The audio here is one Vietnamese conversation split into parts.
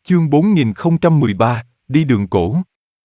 Chương 4013, đi đường cổ.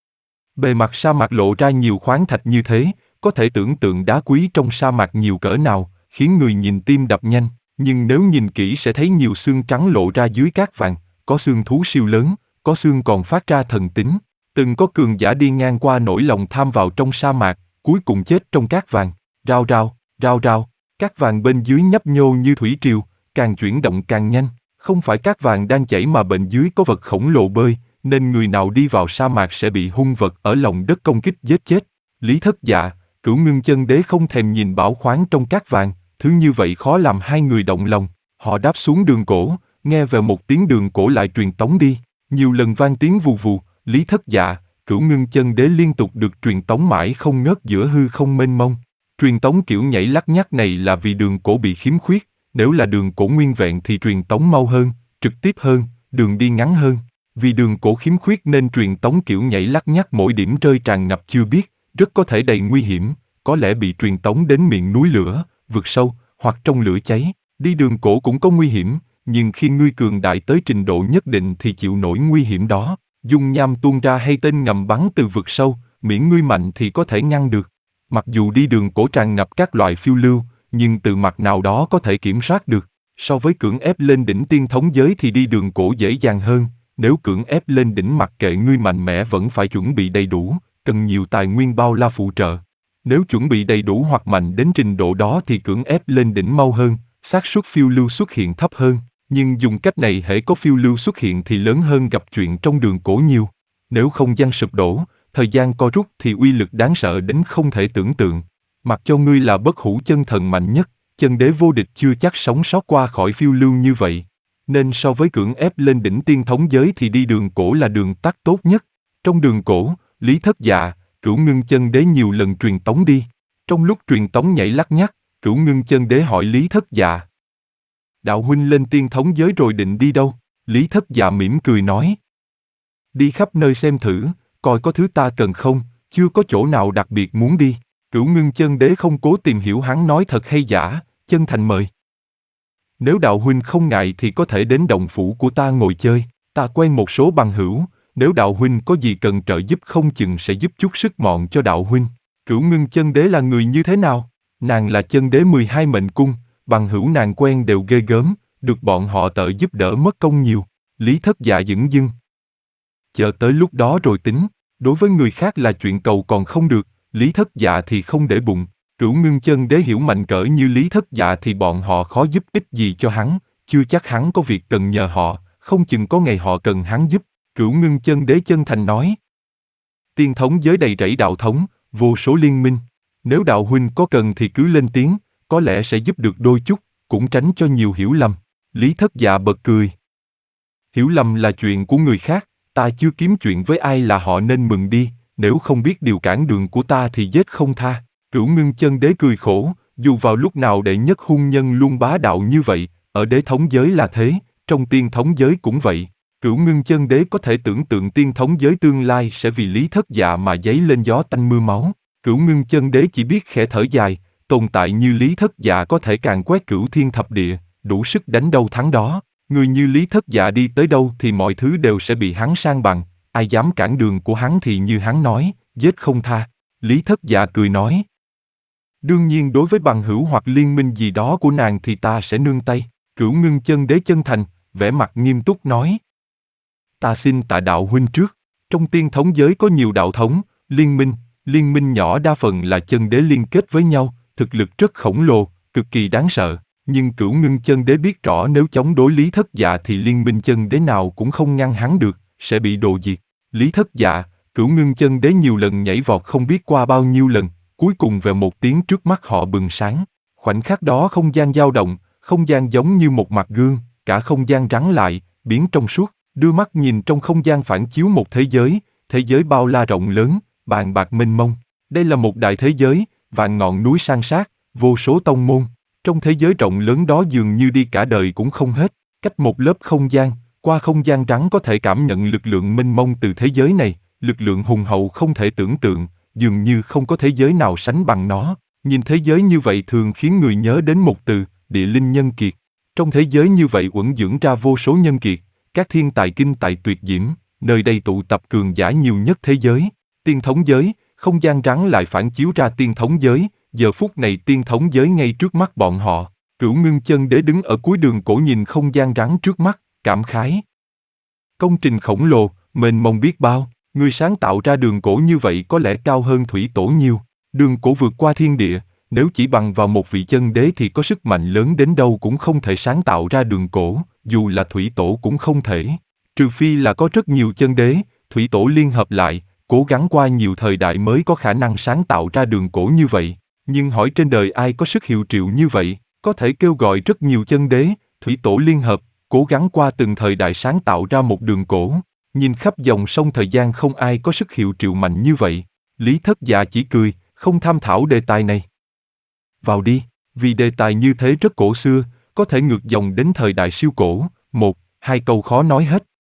Bề mặt sa mạc lộ ra nhiều khoáng thạch như thế, có thể tưởng tượng đá quý trong sa mạc nhiều cỡ nào, khiến người nhìn tim đập nhanh, nhưng nếu nhìn kỹ sẽ thấy nhiều xương trắng lộ ra dưới cát vàng, có xương thú siêu lớn, có xương còn phát ra thần tính. Từng có cường giả đi ngang qua nỗi lòng tham vào trong sa mạc, cuối cùng chết trong cát vàng. Rao rao, rao rao, cát vàng bên dưới nhấp nhô như thủy triều, càng chuyển động càng nhanh. Không phải cát vàng đang chảy mà bên dưới có vật khổng lồ bơi, nên người nào đi vào sa mạc sẽ bị hung vật ở lòng đất công kích giết chết. Lý Thất Dạ, Cửu Ngưng Chân Đế không thèm nhìn bảo khoáng trong cát vàng, thứ như vậy khó làm hai người động lòng. Họ đáp xuống đường cổ, nghe về một tiếng đường cổ lại truyền tống đi. Nhiều lần vang tiếng vù vù, Lý Thất Dạ, Cửu Ngưng Chân Đế liên tục được truyền tống mãi không ngớt giữa hư không mênh mông. Truyền tống kiểu nhảy lắc nhắc này là vì đường cổ bị khiếm khuyết, nếu là đường cổ nguyên vẹn thì truyền tống mau hơn, trực tiếp hơn, đường đi ngắn hơn. Vì đường cổ khiếm khuyết nên truyền tống kiểu nhảy lắc nhắc mỗi điểm rơi tràn ngập chưa biết, rất có thể đầy nguy hiểm, có lẽ bị truyền tống đến miệng núi lửa, vực sâu, hoặc trong lửa cháy. Đi đường cổ cũng có nguy hiểm, nhưng khi ngươi cường đại tới trình độ nhất định thì chịu nổi nguy hiểm đó. Dung nham tuôn ra hay tên ngầm bắn từ vực sâu, miễn ngươi mạnh thì có thể ngăn được. Mặc dù đi đường cổ tràn ngập các loại phiêu lưu, nhưng từ mặt nào đó có thể kiểm soát được. So với cưỡng ép lên đỉnh tiên thống giới thì đi đường cổ dễ dàng hơn. Nếu cưỡng ép lên đỉnh mặc kệ ngươi mạnh mẽ vẫn phải chuẩn bị đầy đủ, cần nhiều tài nguyên bao la phụ trợ. Nếu chuẩn bị đầy đủ hoặc mạnh đến trình độ đó thì cưỡng ép lên đỉnh mau hơn, xác suất phiêu lưu xuất hiện thấp hơn. Nhưng dùng cách này hễ có phiêu lưu xuất hiện thì lớn hơn gặp chuyện trong đường cổ nhiều. Nếu không gian sụp đổ, thời gian co rút thì uy lực đáng sợ đến không thể tưởng tượng. Mặc cho ngươi là bất hủ chân thần mạnh nhất, chân đế vô địch chưa chắc sống sót qua khỏi phiêu lưu như vậy. Nên so với cưỡng ép lên đỉnh tiên thống giới thì đi đường cổ là đường tắt tốt nhất. Trong đường cổ, Lý Thất Dạ, Cửu Ngưng Chân Đế nhiều lần truyền tống đi. Trong lúc truyền tống nhảy lắc nhắc, Cửu Ngưng Chân Đế hỏi Lý Thất Dạ: Đạo huynh lên tiên thống giới rồi định đi đâu? Lý Thất Dạ mỉm cười nói: Đi khắp nơi xem thử, coi có thứ ta cần không, chưa có chỗ nào đặc biệt muốn đi. Cửu Ngưng Chân Đế không cố tìm hiểu hắn nói thật hay giả, chân thành mời: Nếu đạo huynh không ngại thì có thể đến động phủ của ta ngồi chơi, ta quen một số bằng hữu, nếu đạo huynh có gì cần trợ giúp không chừng sẽ giúp chút sức mọn cho đạo huynh. Cửu Ngưng Chân Đế là người như thế nào? Nàng là chân đế 12 mệnh cung, bằng hữu nàng quen đều ghê gớm, được bọn họ tự giúp đỡ mất công nhiều. Lý Thất Dạ dửng dưng: Chờ tới lúc đó rồi tính, đối với người khác là chuyện cầu còn không được, Lý Thất Dạ thì không để bụng. Cửu Ngưng Chân Đế hiểu mạnh cỡ như Lý Thất Dạ thì bọn họ khó giúp ích gì cho hắn, chưa chắc hắn có việc cần nhờ họ, không chừng có ngày họ cần hắn giúp. Cửu Ngưng Chân Đế chân thành nói: Tiên thống giới đầy rẫy đạo thống, vô số liên minh, nếu đạo huynh có cần thì cứ lên tiếng, có lẽ sẽ giúp được đôi chút, cũng tránh cho nhiều hiểu lầm. Lý Thất Dạ bật cười: Hiểu lầm là chuyện của người khác, ta chưa kiếm chuyện với ai là họ nên mừng đi, nếu không biết điều cản đường của ta thì giết không tha. Cửu Ngưng Chân Đế cười khổ, dù vào lúc nào đệ nhất hung nhân luôn bá đạo như vậy, ở đế thống giới là thế, trong tiên thống giới cũng vậy. Cửu Ngưng Chân Đế có thể tưởng tượng tiên thống giới tương lai sẽ vì Lý Thất Dạ mà giấy lên gió tanh mưa máu. Cửu Ngưng Chân Đế chỉ biết khẽ thở dài, tồn tại như Lý Thất Dạ có thể càn quét cửu thiên thập địa, đủ sức đánh đâu thắng đó. Người như Lý Thất Dạ đi tới đâu thì mọi thứ đều sẽ bị hắn san bằng, ai dám cản đường của hắn thì như hắn nói, giết không tha. Lý Thất Dạ cười nói: Đương nhiên đối với bằng hữu hoặc liên minh gì đó của nàng thì ta sẽ nương tay. Cửu Ngưng Chân Đế chân thành, vẻ mặt nghiêm túc nói: Ta xin tạ đạo huynh trước. Trong tiên thống giới có nhiều đạo thống, liên minh nhỏ đa phần là chân đế liên kết với nhau, thực lực rất khổng lồ, cực kỳ đáng sợ. Nhưng Cửu Ngưng Chân Đế biết rõ nếu chống đối Lý Thất Dạ thì liên minh chân đế nào cũng không ngăn hắn được, sẽ bị đồ diệt. Lý Thất Dạ, Cửu Ngưng Chân Đế nhiều lần nhảy vọt không biết qua bao nhiêu lần, cuối cùng về một tiếng trước mắt họ bừng sáng. Khoảnh khắc đó không gian dao động, không gian giống như một mặt gương, cả không gian rắn lại, biến trong suốt, đưa mắt nhìn trong không gian phản chiếu một thế giới bao la rộng lớn, bàn bạc mênh mông. Đây là một đại thế giới, vạn ngọn núi san sát, vô số tông môn. Trong thế giới rộng lớn đó dường như đi cả đời cũng không hết, cách một lớp không gian, qua không gian rắn có thể cảm nhận lực lượng mênh mông từ thế giới này, lực lượng hùng hậu không thể tưởng tượng, dường như không có thế giới nào sánh bằng nó. Nhìn thế giới như vậy thường khiến người nhớ đến một từ, địa linh nhân kiệt. Trong thế giới như vậy uẩn dưỡng ra vô số nhân kiệt, Các thiên tài kinh tài tuyệt diễm, nơi đây tụ tập cường giả nhiều nhất thế giới. Tiên thống giới, không gian rắn lại phản chiếu ra tiên thống giới, giờ phút này tiên thống giới ngay trước mắt bọn họ. Cửu Ngưng Chân Đế đứng ở cuối đường cổ nhìn không gian rắn trước mắt, cảm khái. Công trình khổng lồ, mênh mông biết bao, người sáng tạo ra đường cổ như vậy có lẽ cao hơn thủy tổ nhiều. Đường cổ vượt qua thiên địa, nếu chỉ bằng vào một vị chân đế thì có sức mạnh lớn đến đâu cũng không thể sáng tạo ra đường cổ, dù là thủy tổ cũng không thể. Trừ phi là có rất nhiều chân đế, thủy tổ liên hợp lại, cố gắng qua nhiều thời đại mới có khả năng sáng tạo ra đường cổ như vậy. Nhưng hỏi trên đời ai có sức hiệu triệu như vậy, có thể kêu gọi rất nhiều chân đế, thủy tổ liên hợp, cố gắng qua từng thời đại sáng tạo ra một đường cổ. Nhìn khắp dòng sông thời gian không ai có sức hiệu triệu mạnh như vậy. Lý Thất Dạ chỉ cười, không tham thảo đề tài này. Vào đi, vì đề tài như thế rất cổ xưa, có thể ngược dòng đến thời đại siêu cổ, 1, 2 câu khó nói hết.